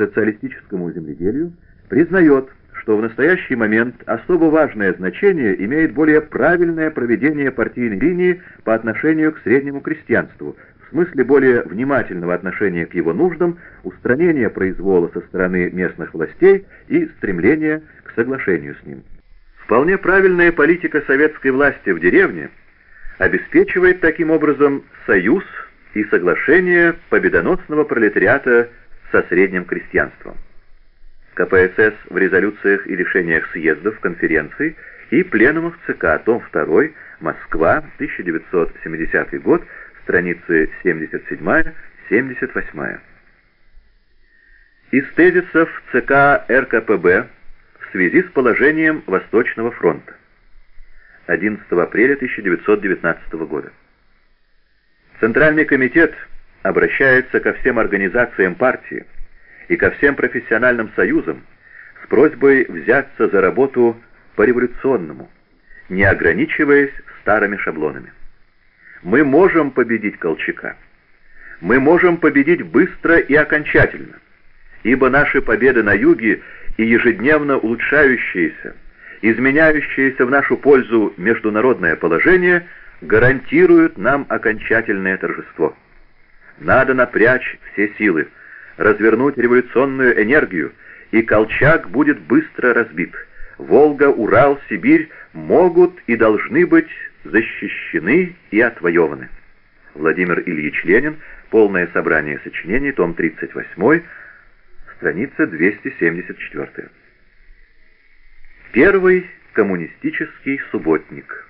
социалистическому земледелию, признает, что в настоящий момент особо важное значение имеет более правильное проведение партийной линии по отношению к среднему крестьянству, в смысле более внимательного отношения к его нуждам, устранения произвола со стороны местных властей и стремления к соглашению с ним. Вполне правильная политика советской власти в деревне обеспечивает таким образом союз и соглашение победоносного пролетариата со средним крестьянством. КПСС в резолюциях и решениях съездов, конференций и пленумов ЦК, том 2, Москва, 1970 год, страницы 77-78. Из тезисов ЦК РКПБ в связи с положением Восточного фронта. 11 апреля 1919 года. Центральный комитет обращается ко всем организациям партии и ко всем профессиональным союзам с просьбой взяться за работу по-революционному, не ограничиваясь старыми шаблонами. Мы можем победить Колчака. Мы можем победить быстро и окончательно, ибо наши победы на юге и ежедневно улучшающиеся, изменяющиеся в нашу пользу международное положение гарантируют нам окончательное торжество. Надо напрячь все силы, развернуть революционную энергию, и Колчак будет быстро разбит. Волга, Урал, Сибирь могут и должны быть защищены и отвоеваны. Владимир Ильич Ленин. Полное собрание сочинений. Том 38. Страница 274. Первый коммунистический субботник.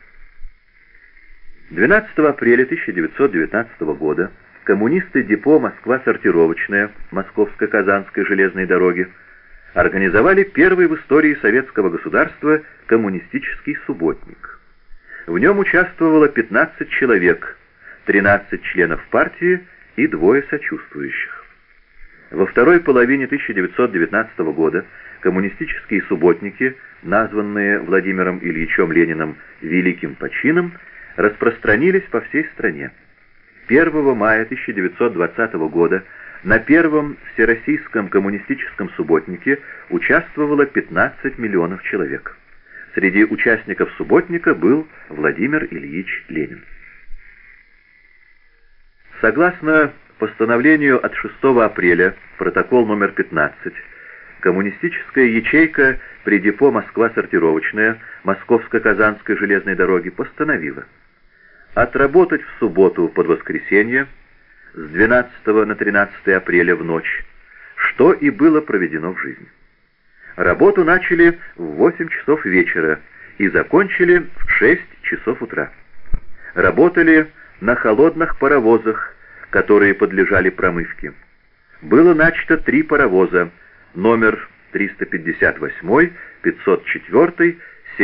12 апреля 1919 года коммунисты депо «Москва-сортировочная» Московско-Казанской железной дороги организовали первый в истории советского государства коммунистический субботник. В нем участвовало 15 человек, 13 членов партии и 2 сочувствующих. Во второй половине 1919 года коммунистические субботники, названные Владимиром Ильичем Лениным «Великим почином», распространились по всей стране. 1 мая 1920 года на первом Всероссийском коммунистическом субботнике участвовало 15 миллионов человек. Среди участников субботника был Владимир Ильич Ленин. Согласно постановлению от 6 апреля, протокол номер 15, коммунистическая ячейка при депо «Москва-сортировочная» Московско-Казанской железной дороги постановила отработать в субботу под воскресенье с 12 на 13 апреля в ночь, что и было проведено в жизнь. Работу начали в 8 часов вечера и закончили в 6 часов утра. Работали на холодных паровозах, которые подлежали промывке. Было начато 3 паровоза, номер 358, 504,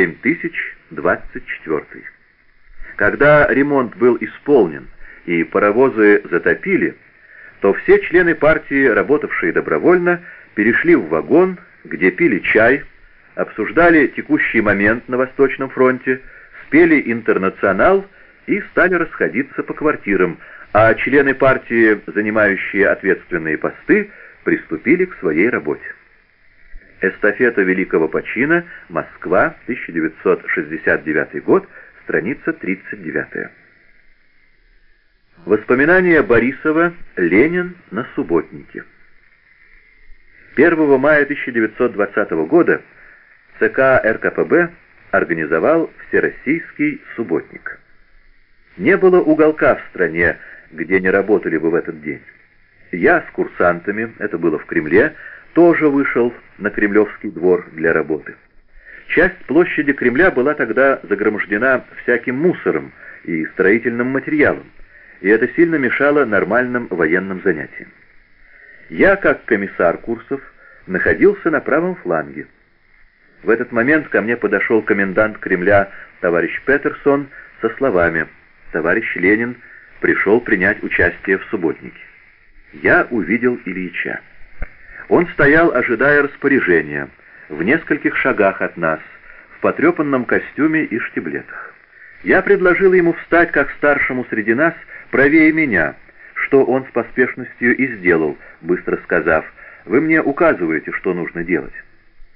7024. Когда ремонт был исполнен и паровозы затопили, то все члены партии, работавшие добровольно, перешли в вагон, где пили чай, обсуждали текущий момент на Восточном фронте, спели «Интернационал» и стали расходиться по квартирам, а члены партии, занимающие ответственные посты, приступили к своей работе. Эстафета Великого почина. Москва, 1969 год, страница 39. Воспоминания Борисова. Ленин на субботнике. 1 мая 1920 года ЦК РКПБ организовал Всероссийский субботник. Не было уголка в стране, где не работали бы в этот день. Я с курсантами, это было в Кремле, тоже вышел на Кремлевский двор для работы. Часть площади Кремля была тогда загромождена всяким мусором и строительным материалом, и это сильно мешало нормальным военным занятиям. Я, как комиссар курсов, находился на правом фланге. В этот момент ко мне подошел комендант Кремля товарищ Петерсон со словами: «Товарищ Ленин пришел принять участие в субботнике». Я увидел Ильича. Он стоял, ожидая распоряжения, в нескольких шагах от нас, в потрепанном костюме и штиблетах. Я предложил ему встать как старшему среди нас правее меня, что он с поспешностью и сделал, быстро сказав: Вы мне указываете, что нужно делать.